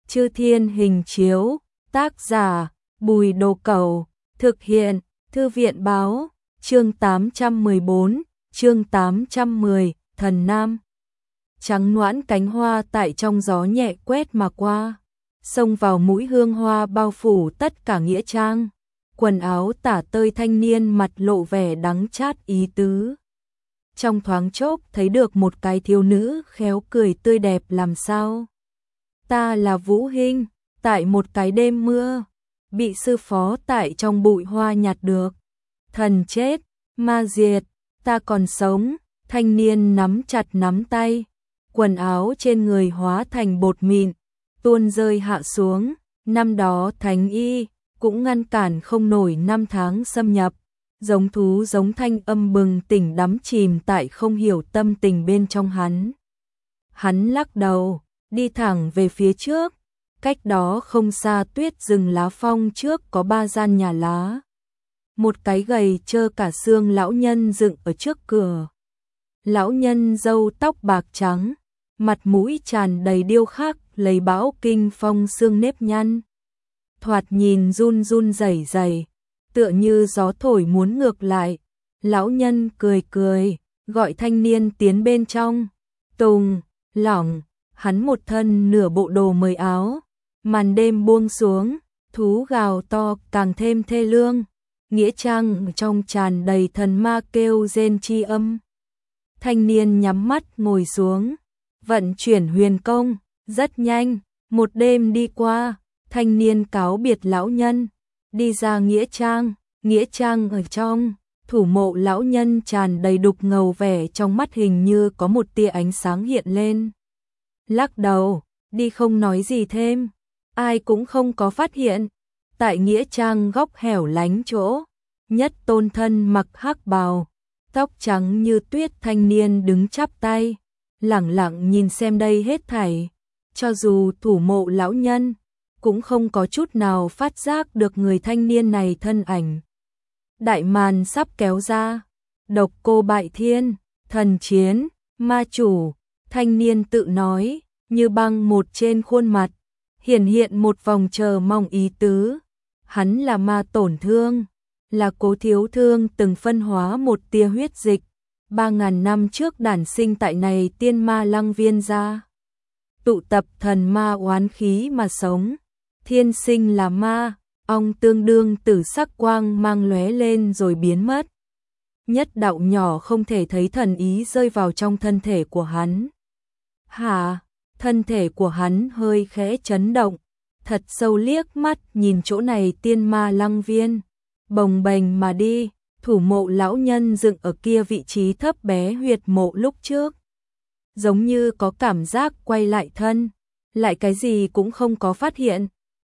Chư Thiên Hình Chiếu, tác giả Bùi Đồ Cẩu, thực hiện Thư viện báo, chương 814, chương 810, Thần Nam. Trắng noãn cánh hoa tại trong gió nhẹ quét mà qua, xông vào mũi hương hoa bao phủ tất cả nghĩa trang. Quần áo tả tơi thanh niên mặt lộ vẻ đắng chát ý tứ. Trong thoáng chốc thấy được một cái thiếu nữ khéo cười tươi đẹp làm sao. Ta là Vũ Hinh, tại một cái đêm mưa, bị sư phó tại trong bụi hoa nhặt được. Thần chết, ma diệt, ta còn sống. Thanh niên nắm chặt nắm tay, quần áo trên người hóa thành bột mịn, tuôn rơi hạ xuống. Năm đó thánh y cũng ngăn cản không nổi năm tháng xâm nhập, giống thú giống thanh âm bừng tỉnh đắm chìm tại không hiểu tâm tình bên trong hắn. Hắn lắc đầu, đi thẳng về phía trước, cách đó không xa tuyết rừng lá phong trước có 3 gian nhà lá. Một cái gầy trơ cả xương lão nhân dựng ở trước cửa. Lão nhân râu tóc bạc trắng, mặt mũi tràn đầy điêu khắc lấy bão kinh phong xương nếp nhăn. Thoạt nhìn run run rẩy rẩy, tựa như gió thổi muốn ngược lại. Lão nhân cười cười, gọi thanh niên tiến bên trong. Tùng, lỏng, hắn một thân nửa bộ đồ mới áo. Màn đêm buông xuống, thú gào to càng thêm thê lương. Nghĩa trang trong tràn đầy thần ma kêu rên chi âm. Thanh niên nhắm mắt ngồi xuống, vận chuyển huyền công, rất nhanh, một đêm đi qua. Thanh niên cáo biệt lão nhân, đi ra nghĩa trang ở trong, thủ mộ lão nhân tràn đầy đục ngầu vẻ trong mắt hình như có một tia ánh sáng hiện lên. Lắc đầu, đi không nói gì thêm, ai cũng không có phát hiện. Tại nghĩa trang góc hẻo lánh chỗ, nhất tôn thân mặc hắc bào, tóc trắng như tuyết thanh niên đứng chắp tay, lẳng lặng nhìn xem đây hết thảy. Cho dù thủ mộ lão nhân, cũng không có chút nào phát giác được người thanh niên này thân ảnh. Đại màn sắp kéo ra, độc cô bại thiên, thần chiến, ma chủ, thanh niên tự nói, như băng một trên khuôn mặt, hiển hiện một vòng chờ mong ý tứ. Hắn là ma tổn thương, là Cố Thiếu Thương từng phân hóa một tia huyết dịch, 3000 năm trước đản sinh tại này tiên ma lăng viên ra. Tụ tập thần ma oán khí mà sống, thiên sinh là ma, ong tương đương tử sắc quang mang lóe lên rồi biến mất. Nhất đạo nhỏ không thể thấy thần ý rơi vào trong thân thể của hắn. Hả, thân thể của hắn hơi khẽ chấn động, thật sâu liếc mắt nhìn chỗ này tiên ma lăng viên, bồng bềnh mà đi. Thủ mộ lão nhân dựng ở kia vị trí thấp bé huyệt mộ lúc trước, giống như có cảm giác quay lại thân, lại cái gì cũng không có phát hiện.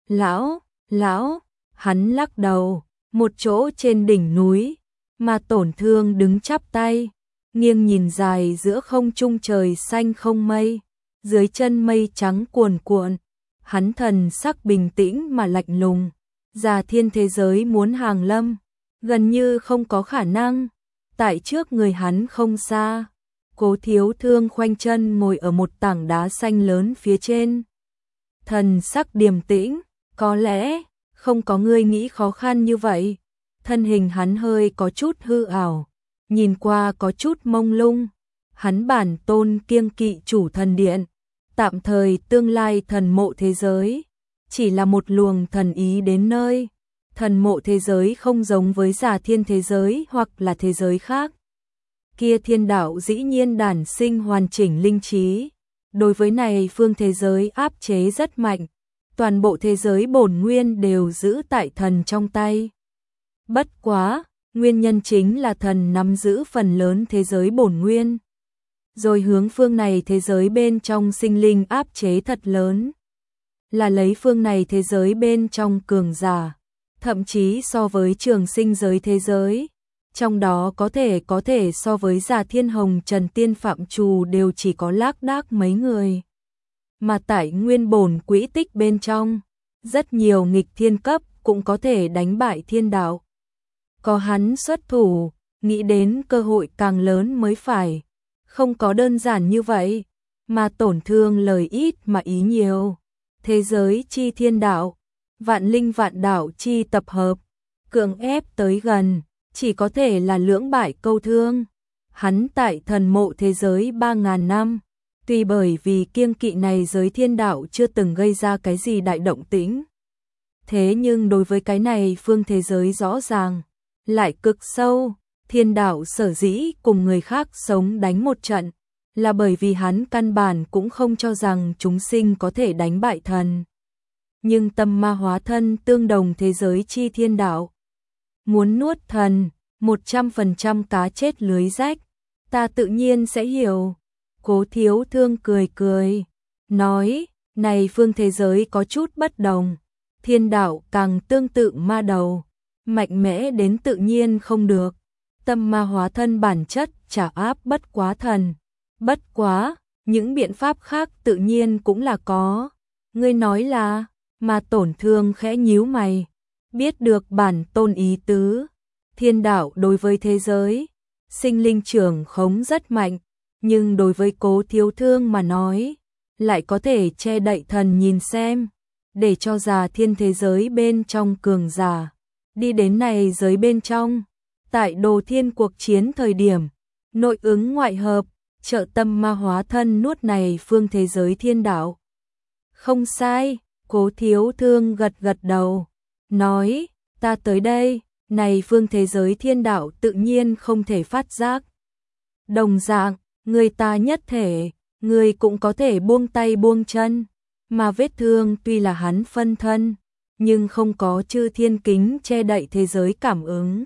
Lão, hắn lắc đầu, một chỗ trên đỉnh núi, mà tổn thương đứng chắp tay, nghiêng nhìn dài giữa không trung trời xanh không mây, dưới chân mây trắng cuồn cuộn, hắn thần sắc bình tĩnh mà lạnh lùng. Già thiên thế giới muốn hàng lâm, gần như không có khả năng. Tại trước người hắn không xa, Cố Thiếu Thương khoanh chân ngồi ở một tảng đá xanh lớn phía trên. Thần sắc điềm tĩnh, có lẽ không có người nghĩ khó khăn như vậy. Thân hình hắn hơi có chút hư ảo, nhìn qua có chút mông lung. Hắn bản tôn kiêng kỵ chủ thần điện, tạm thời tương lai thần mộ thế giới, chỉ là một luồng thần ý đến nơi. Thần mộ thế giới không giống với giả thiên thế giới hoặc là thế giới khác. Kia thiên đạo dĩ nhiên đản sinh hoàn chỉnh linh trí. Đối với này phương thế giới áp chế rất mạnh. Toàn bộ thế giới bổn nguyên đều giữ tại thần trong tay. Bất quá, nguyên nhân chính là thần nắm giữ phần lớn thế giới bổn nguyên. Rồi hướng phương này thế giới bên trong sinh linh áp chế thật lớn. Là lấy phương này thế giới bên trong cường giả, thậm chí so với trường sinh giới thế giới, trong đó có thể so với giả thiên hồng trần tiên phạm trù đều chỉ có lác đác mấy người. Mà tại nguyên bổn quỹ tích bên trong, rất nhiều nghịch thiên cấp cũng có thể đánh bại thiên đạo. Có hắn xuất thủ, nghĩ đến cơ hội càng lớn mới phải. Không có đơn giản như vậy, mà tổn thương lời ít mà ý nhiều. thế giới chi thiên đạo, vạn linh vạn đạo chi tập hợp, cưỡng ép tới gần, chỉ có thể là lưỡng bại câu thương. Hắn tại thần mộ thế giới 3.000 năm, tuy bởi vì kiêng kỵ này giới thiên đạo chưa từng gây ra cái gì đại động tĩnh. Thế nhưng đối với cái này phương thế giới rõ ràng, lại cực sâu, thiên đạo sở dĩ cùng người khác sống đánh một trận, là bởi vì hắn căn bản cũng không cho rằng chúng sinh có thể đánh bại thần. Nhưng tâm ma hóa thân tương đồng thế giới chi thiên đạo. Muốn nuốt thần, 100% cá chết lưới rách, ta tự nhiên sẽ hiểu. Cố Thiếu Thương cười cười, nói, này phương thế giới có chút bất đồng, thiên đạo càng tương tự ma đầu, mạnh mẽ đến tự nhiên không được. Tâm ma hóa thân bản chất trả áp bất quá thần, bất quá, những biện pháp khác tự nhiên cũng là có. Ngươi nói là, mà Tổn Thương khẽ nhíu mày, biết được bản tôn ý tứ. Thiên đạo đối với thế giới, sinh linh trưởng khống rất mạnh, nhưng đối với Cố Thiếu Thương mà nói, lại có thể che đậy thần nhìn xem, để cho già thiên thế giới bên trong cường giả, đi đến này giới bên trong. Tại Đồ Thiên cuộc chiến thời điểm, nội ứng ngoại hợp, trợ tâm ma hóa thân nuốt này phương thế giới thiên đạo. Không sai, Cố Thiếu Thương gật gật đầu, nói, ta tới đây, này phương thế giới thiên đạo tự nhiên không thể phát giác. Đồng dạng, người ta nhất thể, người cũng có thể buông tay buông chân, mà vết thương tuy là hắn phân thân, nhưng không có chư thiên kính che đậy thế giới cảm ứng.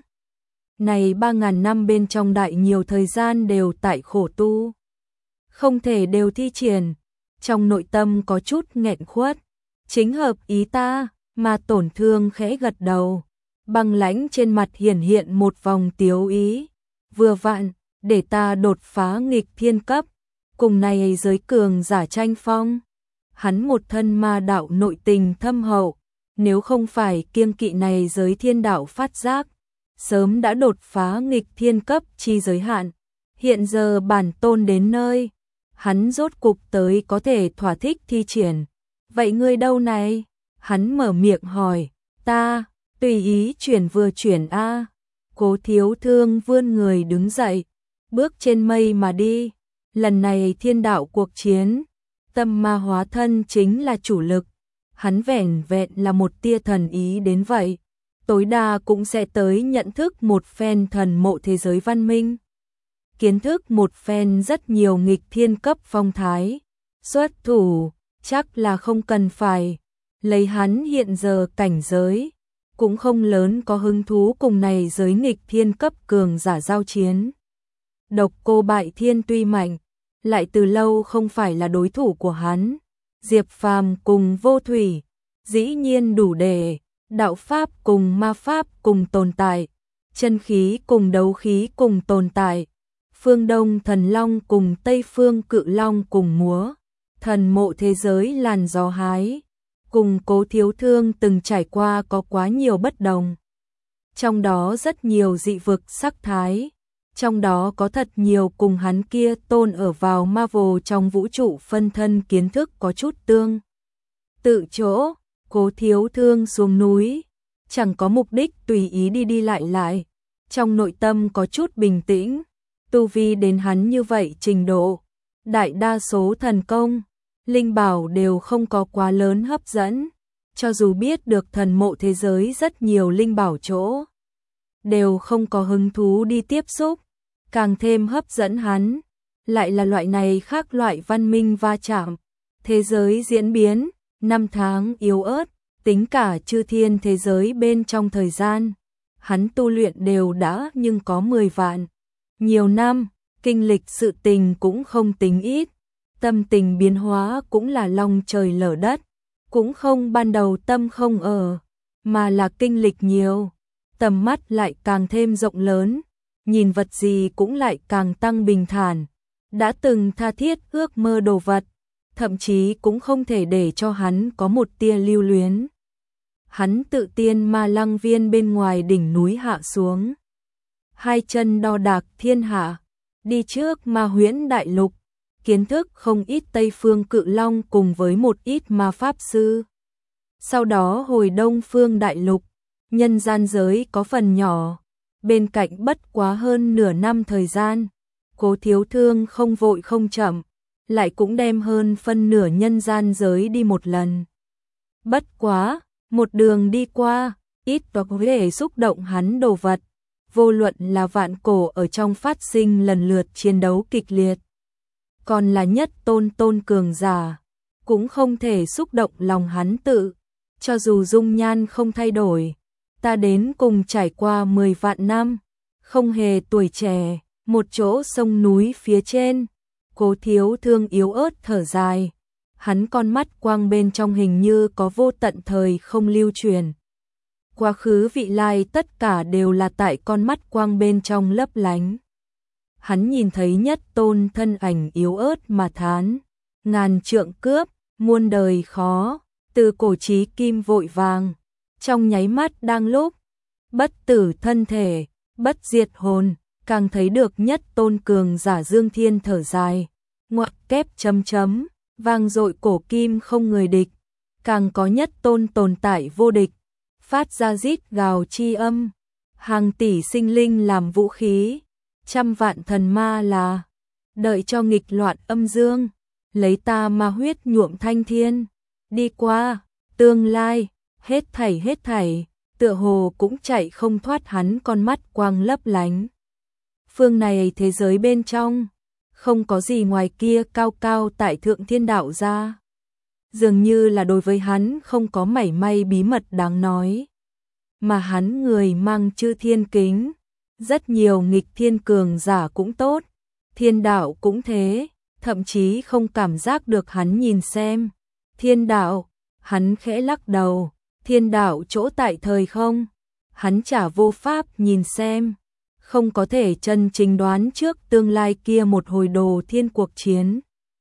Này 3.000 năm bên trong đại nhiều thời gian đều tại khổ tu, không thể đều thi triển, trong nội tâm có chút nghẹn khuất, chính hợp ý ta, mà Tổn Thương khẽ gật đầu, băng lãnh trên mặt hiển hiện một vòng tiếu ý, vừa vặn, để ta đột phá nghịch thiên cấp, cùng này giới cường giả tranh phong. Hắn một thân ma đạo nội tình thâm hậu, nếu không phải kiêng kỵ này giới thiên đạo phát giác, sớm đã đột phá nghịch thiên cấp chi giới hạn. Hiện giờ bản tôn đến nơi, hắn rốt cục tới có thể thỏa thích thi triển. Vậy ngươi đâu này? Hắn mở miệng hỏi, ta, tùy ý chuyển vừa chuyển a. Cố Thiếu Thương vươn người đứng dậy, bước trên mây mà đi. Lần này thiên đạo cuộc chiến, tâm ma hóa thân chính là chủ lực. Hắn vẻn vẹn là một tia thần ý đến vậy, tối đa cũng sẽ tới nhận thức một phen thần mộ thế giới văn minh. Kiến thức một phen rất nhiều nghịch thiên cấp phong thái. Xuất thủ, chắc là không cần phải. Lấy hắn hiện giờ cảnh giới, cũng không lớn có hứng thú cùng này giới nghịch thiên cấp cường giả giao chiến. Độc Cô Bại Thiên tuy mạnh, lại từ lâu không phải là đối thủ của hắn. Diệp Phàm cùng Vô Thủy, dĩ nhiên đủ để, đạo pháp cùng ma pháp cùng tồn tại, chân khí cùng đấu khí cùng tồn tại, phương Đông Thần Long cùng Tây Phương Cự Long cùng múa, thần mộ thế giới làn gió hái, cùng Cố Thiếu Thương từng trải qua có quá nhiều bất đồng. Trong đó rất nhiều dị vực sắc thái, trong đó có thật nhiều cùng hắn kia tôn ở vào Marvel trong vũ trụ phân thân kiến thức có chút tương tự chỗ. Cố Thiếu Thương xuống núi, chẳng có mục đích tùy ý đi đi lại lại, trong nội tâm có chút bình tĩnh, tu vi đến hắn như vậy trình độ, đại đa số thần công, linh bảo đều không có quá lớn hấp dẫn, cho dù biết được thần mộ thế giới rất nhiều linh bảo chỗ, đều không có hứng thú đi tiếp xúc, càng thêm hấp dẫn hắn, lại là loại này khác loại văn minh va chạm, thế giới diễn biến, năm tháng yếu ớt, tính cả chư thiên thế giới bên trong thời gian, hắn tu luyện đều đã nhưng có 10 vạn. Nhiều năm, kinh lịch sự tình cũng không tính ít, tâm tình biến hóa cũng là long trời lở đất, cũng không ban đầu tâm không ở, mà là kinh lịch nhiều, tầm mắt lại càng thêm rộng lớn, nhìn vật gì cũng lại càng tăng bình thản, đã từng tha thiết ước mơ đồ vật, thậm chí cũng không thể để cho hắn có một tia lưu luyến. Hắn tự tiên Ma Lăng Viên bên ngoài đỉnh núi hạ xuống, hai chân đo đạc thiên hạ, đi trước Ma Huyễn đại lục, kiến thức không ít Tây Phương Cự Long cùng với một ít ma pháp sư. Sau đó hồi Đông Phương Đại Lục, nhân gian giới có phần nhỏ, bên cạnh bất quá hơn nửa năm thời gian, Cố Thiếu Thương không vội không chậm, lại cũng đem hơn phân nửa nhân gian giới đi một lần. Bất quá, một đường đi qua, ít có thể xúc động hắn đồ vật, vô luận là vạn cổ ở trong phát sinh lần lượt chiến đấu kịch liệt. Còn là nhất tôn cường giả, cũng không thể xúc động lòng hắn tự, cho dù dung nhan không thay đổi, ta đến cùng trải qua 10 vạn năm, không hề tuổi trẻ, một chỗ sông núi phía trên, Cố Thiếu Thương yếu ớt thở dài, hắn con mắt quang bên trong hình như có vô tận thời không lưu truyền. Quá khứ vị lai tất cả đều là tại con mắt quang bên trong lấp lánh. Hắn nhìn thấy nhất tôn thân ảnh yếu ớt mà thán, ngàn trượng cướp, muôn đời khó, từ cổ chí kim vội vàng, trong nháy mắt đang lúc, bất tử thân thể, bất diệt hồn, càng thấy được nhất tôn cường giả Dương Thiên thở dài, ngoặc kép chấm chấm, vang dội cổ kim không người địch, càng có nhất tôn tồn tại vô địch, phát ra rít gào chi âm, hàng tỷ sinh linh làm vũ khí, trăm vạn thần ma là đợi cho nghịch loạn âm dương, lấy ta ma huyết nhuộm thanh thiên, đi qua, tương lai, hết thảy, tựa hồ cũng chạy không thoát hắn con mắt quang lấp lánh. Phương này thế giới bên trong, không có gì ngoài kia cao cao tại thượng thiên đạo ra. Dường như là đối với hắn không có mảy may bí mật đáng nói. Mà hắn người mang chư thiên kính, rất nhiều nghịch thiên cường giả cũng tốt, thiên đạo cũng thế, thậm chí không cảm giác được hắn nhìn xem. Thiên đạo, hắn khẽ lắc đầu, thiên đạo chỗ tại thời không, hắn chả vô pháp nhìn xem, không có thể chân chính đoán trước tương lai kia một hồi đồ thiên cuộc chiến.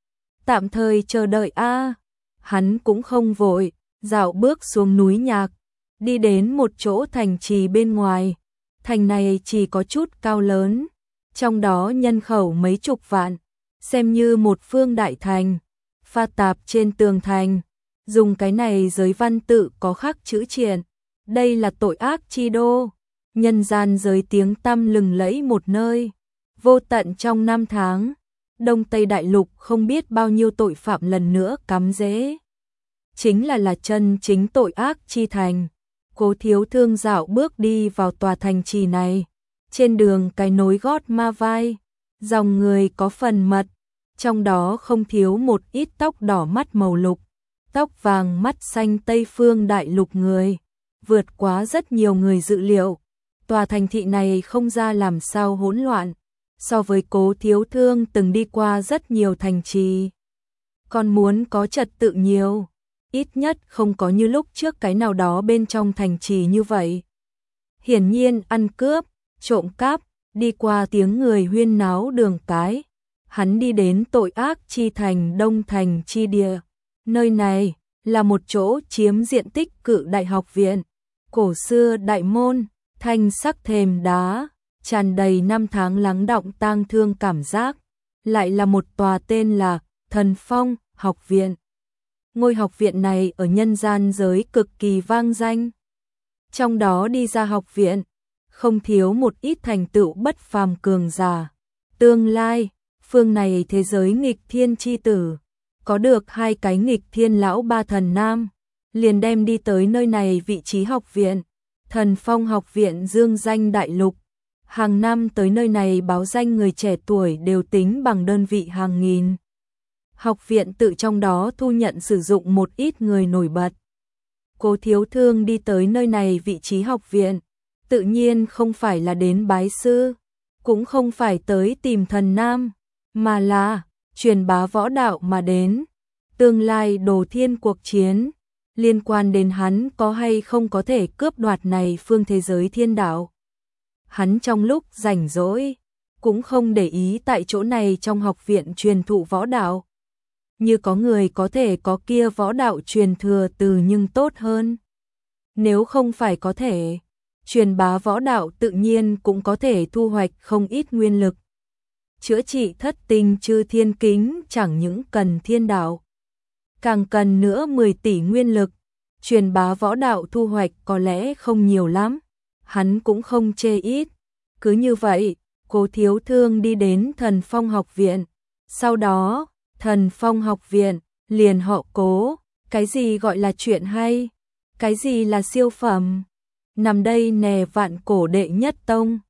Tạm thời chờ đợi a, hắn cũng không vội, dạo bước xuống núi nhạc, đi đến một chỗ thành trì bên ngoài. Thành này chỉ có chút cao lớn, trong đó nhân khẩu mấy chục vạn, xem như một phương đại thành, pha tạp trên tường thành, dùng cái này giới văn tự có khắc chữ triện, đây là tội ác chi đô, nhân gian giới tiếng tăm lừng lẫy một nơi, vô tận trong năm tháng, Đông Tây Đại Lục không biết bao nhiêu tội phạm lần nữa cắm rễ. Chính là chân chính tội ác chi thành. Cố Thiếu Thương dạo bước đi vào tòa thành trì này, trên đường cái nối gót ma vai, dòng người có phần mật, trong đó không thiếu một ít tóc đỏ mắt màu lục, tóc vàng mắt xanh Tây Phương Đại Lục người, vượt quá rất nhiều người dự liệu. Tòa thành thị này không ra làm sao hỗn loạn, so với Cố Thiếu Thương từng đi qua rất nhiều thành trì, còn muốn có trật tự nhiều. Ít nhất không có như lúc trước cái nào đó bên trong thành trì như vậy. Hiển nhiên ăn cướp, trộm cắp, đi qua tiếng người huyên náo đường cái. Hắn đi đến tội ác chi thành Đông Thành chi địa. Nơi này là một chỗ chiếm diện tích cự đại học viện. Cổ xưa đại môn, thanh sắc thềm đá, tràn đầy năm tháng lắng đọng tang thương cảm giác. Lại là một tòa tên là Thần Phong học viện. Ngôi học viện này ở nhân gian giới cực kỳ vang danh. Trong đó đi ra học viện, không thiếu một ít thành tựu bất phàm cường giả. Tương lai, phương này thế giới nghịch thiên chi tử, có được 2 cái nghịch thiên lão ba thần nam, liền đem đi tới nơi này vị trí học viện. Thần Phong học viện dương danh đại lục. Hàng năm tới nơi này báo danh người trẻ tuổi đều tính bằng đơn vị hàng nghìn. Học viện tự trong đó thu nhận sử dụng một ít người nổi bật. Cố Thiếu Thương đi tới nơi này vị trí học viện, tự nhiên không phải là đến bái sư, cũng không phải tới tìm thần nam, mà là truyền bá võ đạo mà đến. Tương lai đồ thiên cuộc chiến, liên quan đến hắn có hay không có thể cướp đoạt này phương thế giới thiên đạo. Hắn trong lúc rảnh rỗi, cũng không để ý tại chỗ này trong học viện truyền thụ võ đạo. Như có người có thể có kia võ đạo truyền thừa từ nhưng tốt hơn. Nếu không phải có thể, truyền bá võ đạo tự nhiên cũng có thể thu hoạch không ít nguyên lực. chữa trị thất tinh chư thiên kính chẳng những cần thiên đạo, càng cần nữa 10 tỷ nguyên lực, truyền bá võ đạo thu hoạch có lẽ không nhiều lắm, hắn cũng không chê ít. Cứ như vậy, Cố Thiếu Thương đi đến Thần Phong học viện, sau đó, Thần Phong học viện liền họ Cố, cái gì gọi là chuyện hay, cái gì là siêu phẩm, nằm đây nè vạn cổ đệ nhất tông.